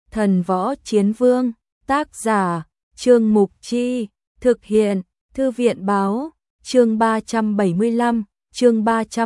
Thần Võ Chiến Vương, tác giả, Trương Mục Chi, thực hiện, Thư viện Báo, chương 375, chương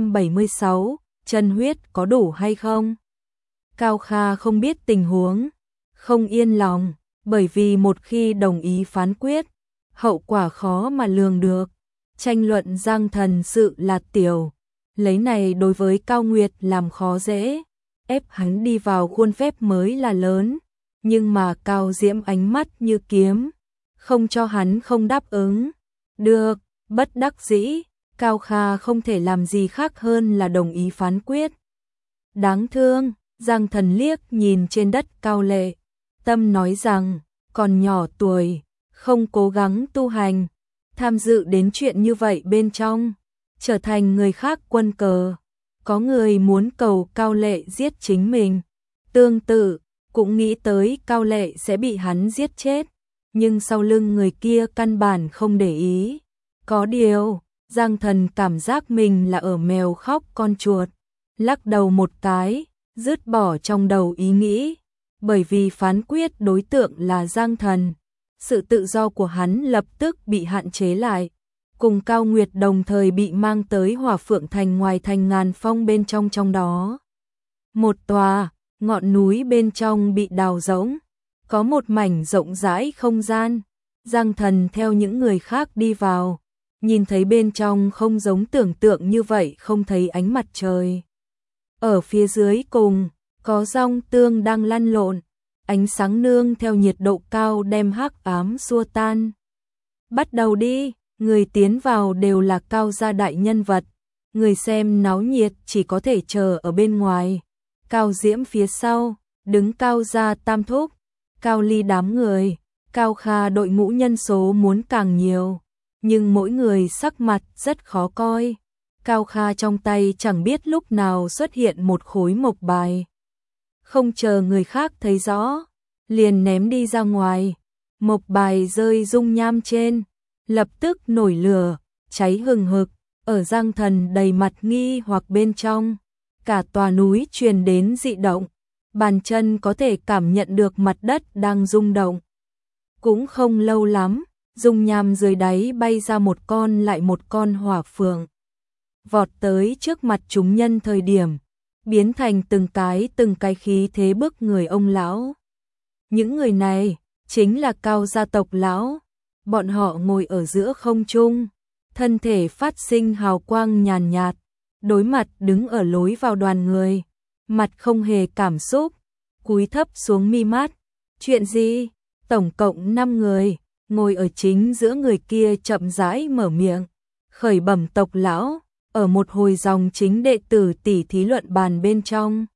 376, chân huyết có đủ hay không? Cao Kha không biết tình huống, không yên lòng, bởi vì một khi đồng ý phán quyết, hậu quả khó mà lường được. Tranh luận Giang Thần sự là tiểu, lấy này đối với Cao Nguyệt làm khó dễ, ép hắn đi vào khuôn phép mới là lớn, nhưng mà Cao Diễm ánh mắt như kiếm, không cho hắn không đáp ứng. Được, bất đắc dĩ, Cao Kha không thể làm gì khác hơn là đồng ý phán quyết. Đáng thương, Giang Thần liếc nhìn trên đất Cao Lệ, tâm nói rằng, còn nhỏ tuổi, không cố gắng tu hành, tham dự đến chuyện như vậy bên trong, trở thành người khác quân cờ. Có người muốn cầu Cao Lệ giết chính mình, tương tự, cũng nghĩ tới Cao Lệ sẽ bị hắn giết chết, nhưng sau lưng người kia căn bản không để ý. Có điều, Giang Thần cảm giác mình là ở mèo khóc con chuột, lắc đầu một cái, dứt bỏ trong đầu ý nghĩ, bởi vì phán quyết đối tượng là Giang Thần, sự tự do của hắn lập tức bị hạn chế lại. Cùng Cao Nguyệt đồng thời bị mang tới Hỏa Phượng Thành ngoài thành Ngàn Phong bên trong đó. Một tòa, ngọn núi bên trong bị đào rỗng, có một mảnh rộng rãi không gian. Giang Thần theo những người khác đi vào, nhìn thấy bên trong không giống tưởng tượng như vậy, không thấy ánh mặt trời. Ở phía dưới cùng, có dòng tương đang lăn lộn, ánh sáng nương theo nhiệt độ cao đem hắc ám xua tan. Bắt đầu đi, người tiến vào đều là Cao gia đại nhân vật, người xem náo nhiệt chỉ có thể chờ ở bên ngoài. Cao Diễm phía sau, đứng Cao gia tam thúc, Cao Ly đám người, Cao Kha đội ngũ nhân số muốn càng nhiều, nhưng mỗi người sắc mặt rất khó coi. Cao Kha trong tay chẳng biết lúc nào xuất hiện một khối mộc bài, không chờ người khác thấy rõ, liền ném đi ra ngoài. Mộc bài rơi dung nham trên, lập tức nổi lửa, cháy hừng hực, ở Giang Thần đầy mặt nghi hoặc bên trong, cả tòa núi truyền đến dị động, bàn chân có thể cảm nhận được mặt đất đang rung động. Cũng không lâu lắm, dung nham dưới đáy bay ra một con lại một con hỏa phượng, vọt tới trước mặt chúng nhân thời điểm, biến thành từng cái khí thế bức người ông lão. Những người này chính là Cao gia tộc lão, bọn họ ngồi ở giữa không trung, thân thể phát sinh hào quang nhàn nhạt, đối mặt đứng ở lối vào đoàn người, mặt không hề cảm xúc, cúi thấp xuống mi mắt. Chuyện gì? Tổng cộng 5 người, ngồi ở chính giữa người kia chậm rãi mở miệng, khởi bẩm tộc lão, ở một hồi dòng chính đệ tử tỉ thí luận bàn bên trong.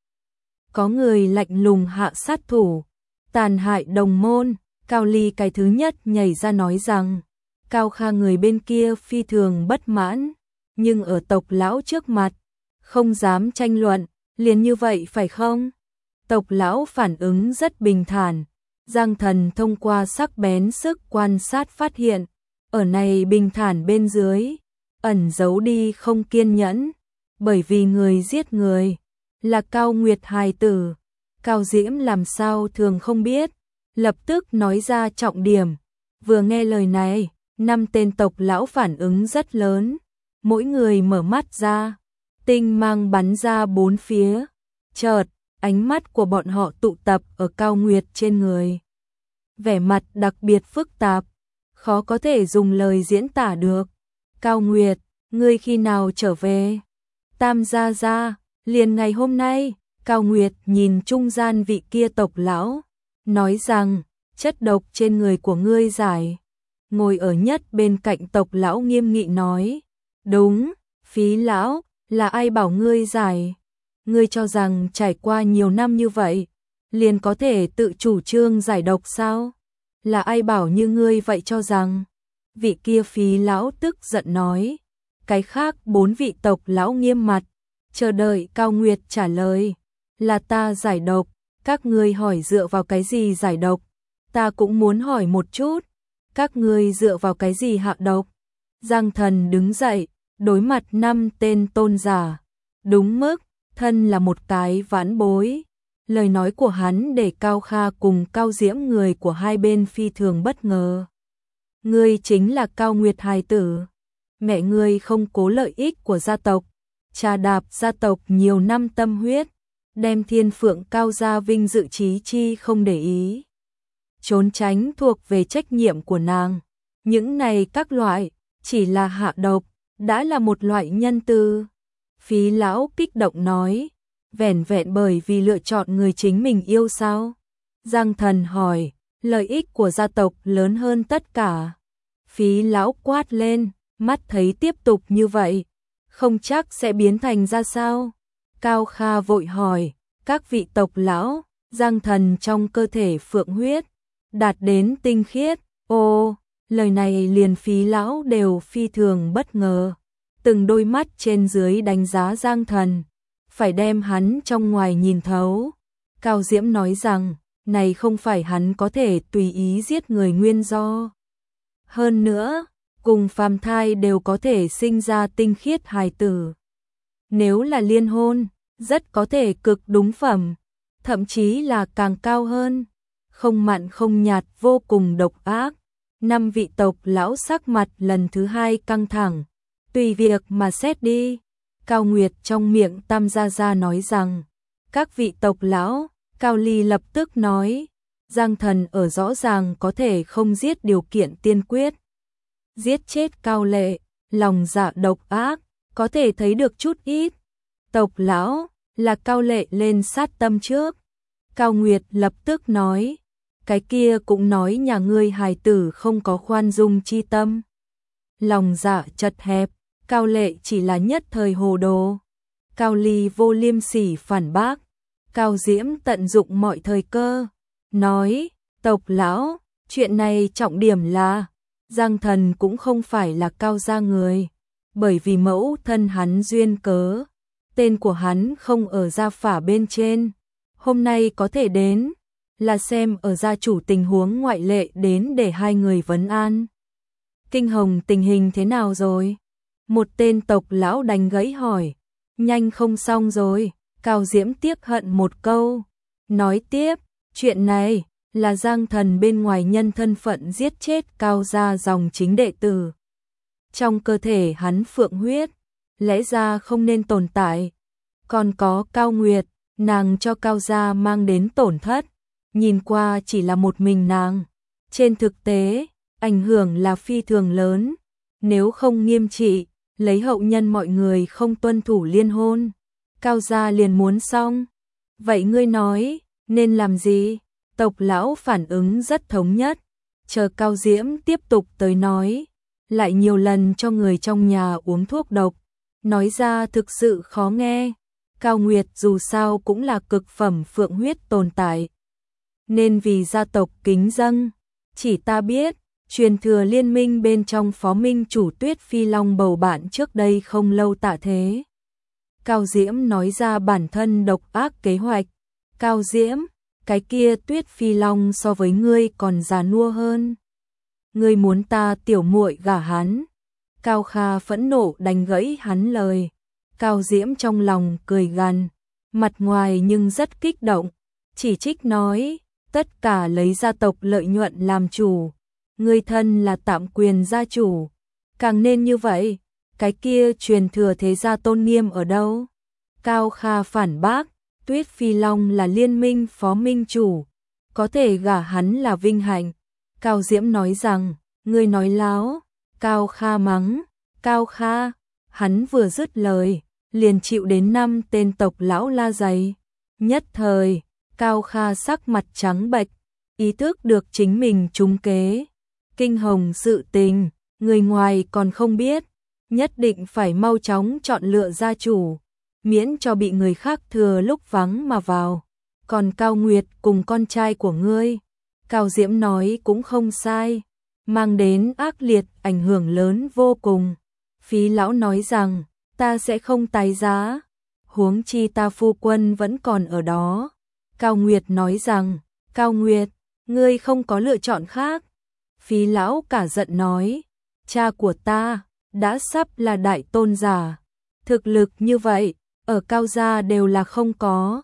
Có người lạnh lùng hạ sát thủ, tàn hại đồng môn. Cao Ly cái thứ nhất nhảy ra nói rằng, Cao Kha người bên kia phi thường bất mãn, nhưng ở tộc lão trước mặt, không dám tranh luận, liền như vậy phải không? Tộc lão phản ứng rất bình thản, Giang Thần thông qua sắc bén sức quan sát phát hiện, ở này bình thản bên dưới, ẩn giấu đi không kiên nhẫn, bởi vì người giết người, là Cao Nguyệt hài tử. Cao Diễm làm sao thường không biết, lập tức nói ra trọng điểm. Vừa nghe lời này, 5 tên tộc lão phản ứng rất lớn, mỗi người mở mắt ra, tinh mang bắn ra bốn phía. Chợt, ánh mắt của bọn họ tụ tập ở Cao Nguyệt trên người. Vẻ mặt đặc biệt phức tạp, khó có thể dùng lời diễn tả được. Cao Nguyệt, ngươi khi nào trở về? Tam gia gia, liền ngày hôm nay. Cao Nguyệt nhìn trung gian vị kia tộc lão, nói rằng, chất độc trên người của ngươi giải. Ngồi ở nhất bên cạnh tộc lão nghiêm nghị nói, đúng, Phí lão, là ai bảo ngươi giải? Ngươi cho rằng trải qua nhiều năm như vậy, liền có thể tự chủ trương giải độc sao? Là ai bảo như ngươi vậy cho rằng? Vị kia Phí lão tức giận nói. Cái khác 4 vị tộc lão nghiêm mặt, chờ đợi Cao Nguyệt trả lời. Là ta giải độc, các ngươi hỏi dựa vào cái gì giải độc? Ta cũng muốn hỏi một chút, các ngươi dựa vào cái gì hạ độc? Giang Thần đứng dậy, đối mặt 5 tên tôn giả. Đúng mức, thân là một cái vãn bối, Lời nói của hắn để Cao Kha cùng Cao Diễm người của hai bên phi thường bất ngờ. Ngươi chính là Cao Nguyệt hài tử. Mẹ ngươi không cố lợi ích của gia tộc, trà đạp gia tộc nhiều năm tâm huyết, đem Thiên Phượng Cao gia vinh dự chí chi không để ý. Trốn tránh thuộc về trách nhiệm của nàng. Những này các loại, chỉ là hạ độc, đã là một loại nhân từ. Phí lão kích động nói, vẻn vẹn bởi vì lựa chọn người chính mình yêu sao? Giang Thần hỏi, lợi ích của gia tộc lớn hơn tất cả. Phí lão quát lên, mắt thấy tiếp tục như vậy, không chắc sẽ biến thành ra sao? Cao Kha vội hỏi, các vị tộc lão, Giang Thần trong cơ thể phượng huyết, đạt đến tinh khiết, ô, lời này liền Phí lão đều phi thường bất ngờ. Từng đôi mắt trên dưới đánh giá Giang Thần, phải đem hắn trong ngoài nhìn thấu. Cao Diễm nói rằng, này không phải hắn có thể tùy ý giết người nguyên do. Hơn nữa, cùng phàm thai đều có thể sinh ra tinh khiết hài tử. Nếu là liên hôn, rất có thể cực đúng phẩm, thậm chí là càng cao hơn. Không mặn không nhạt, vô cùng độc ác. 5 vị tộc lão sắc mặt lần thứ hai căng thẳng. Tùy việc mà xét đi. Cao Nguyệt trong miệng Tam Gia Gia nói rằng, các vị tộc lão, Cao Ly lập tức nói, Giang Thần ở rõ ràng có thể không giết điều kiện tiên quyết. Giết chết Cao Lệ, lòng dạ độc ác, có thể thấy được chút ít. Tộc lão, là Cao Lệ lên sát tâm trước. Cao Nguyệt lập tức nói, cái kia cũng nói nhà ngươi hài tử không có khoan dung chi tâm. Lòng dạ chật hẹp, Cao Lệ chỉ là nhất thời hồ đồ. Cao Ly vô liêm sỉ phản bác. Cao Diễm tận dụng mọi thời cơ, nói, tộc lão, chuyện này trọng điểm là, Giang Thần cũng không phải là Cao gia người, bởi vì mẫu thân hắn duyên cớ, tên của hắn không ở gia phả bên trên, hôm nay có thể đến, là xem ở gia chủ tình huống ngoại lệ đến để hai người vấn an. Kinh Hồng tình hình thế nào rồi? Một tên tộc lão đánh gãy hỏi, nhanh không xong rồi. Cao Diễm tiếc hận một câu, nói tiếp, chuyện này là Giang Thần bên ngoài nhân thân phận giết chết Cao gia dòng chính đệ tử. Trong cơ thể hắn phượng huyết, lẽ ra không nên tồn tại. Còn có Cao Nguyệt, nàng cho Cao gia mang đến tổn thất, nhìn qua chỉ là một mình nàng. Trên thực tế, ảnh hưởng là phi thường lớn, nếu không nghiêm trị, lấy hậu nhân mọi người không tuân thủ liên hôn. Cao gia liền muốn xong. Vậy ngươi nói, nên làm gì? Tộc lão phản ứng rất thống nhất. Chờ Cao Diễm tiếp tục tới nói. Lại nhiều lần cho người trong nhà uống thuốc độc. Nói ra thực sự khó nghe. Cao Nguyệt dù sao cũng là cực phẩm phượng huyết tồn tại. Nên vì gia tộc kính dâng. Chỉ ta biết, truyền thừa liên minh bên trong phó minh chủ Tuyết Phi Long bầu bạn trước đây không lâu tạ thế. Cao Diễm nói ra bản thân độc ác kế hoạch. Cao Diễm, cái kia Tuyết Phi Long so với ngươi còn già nua hơn. Ngươi muốn ta tiểu muội gả hắn. Cao Kha phẫn nộ đánh gãy hắn lời. Cao Diễm trong lòng cười gằn, mặt ngoài nhưng rất kích động. Chỉ trích nói, tất cả lấy gia tộc lợi nhuận làm chủ. Ngươi thân là tạm quyền gia chủ. Càng nên như vậy. Cái kia truyền thừa thế gia tôn nghiêm ở đâu? Cao Kha phản bác, Tuyết Phi Long là liên minh phó minh chủ, có thể gả hắn là vinh hạnh. Cao Diễm nói rằng, ngươi nói láo. Cao Kha mắng, Cao Kha, hắn vừa dứt lời, liền chịu đến 5 tên tộc lão la giày. Nhất thời, Cao Kha sắc mặt trắng bệch, ý thức được chính mình trúng kế. Kinh Hồng sự tình, người ngoài còn không biết. Nhất định phải mau chóng chọn lựa gia chủ, miễn cho bị người khác thừa lúc vắng mà vào. Còn Cao Nguyệt cùng con trai của ngươi, Cao Diễm nói cũng không sai, mang đến ác liệt ảnh hưởng lớn vô cùng. Phí lão nói rằng, ta sẽ không tái giá, huống chi ta phu quân vẫn còn ở đó. Cao Nguyệt nói rằng, Cao Nguyệt, ngươi không có lựa chọn khác. Phí lão cả giận nói, cha của ta đã sắp là đại tôn giả, thực lực như vậy, ở Cao gia đều là không có.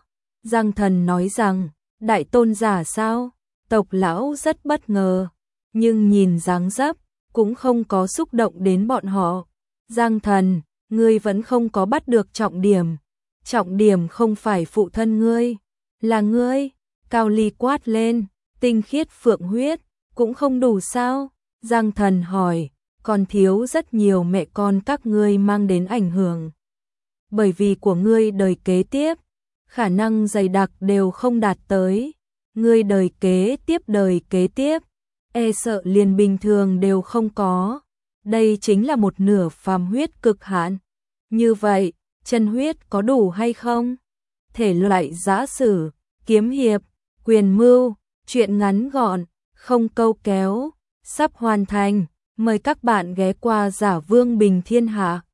Giang Thần nói rằng, đại tôn giả sao? Tộc lão rất bất ngờ, nhưng nhìn dáng dấp, cũng không có xúc động đến bọn họ. Giang Thần, ngươi vẫn không có bắt được trọng điểm. Trọng điểm không phải phụ thân ngươi, là ngươi. Cao Ly quát lên, tinh khiết phượng huyết, cũng không đủ sao? Giang Thần hỏi, còn thiếu rất nhiều mẹ con các ngươi mang đến ảnh hưởng. Bởi vì của ngươi đời kế tiếp, khả năng dày đặc đều không đạt tới. Ngươi đời kế tiếp, e sợ liền bình thường đều không có. Đây chính là một nửa phàm huyết cực hạn. Như vậy, chân huyết có đủ hay không? Thể loại giã sử, kiếm hiệp, quyền mưu, truyện ngắn gọn, không câu kéo, sắp hoàn thành. Mời các bạn ghé qua Giả Vương Bình Thiên Hạ.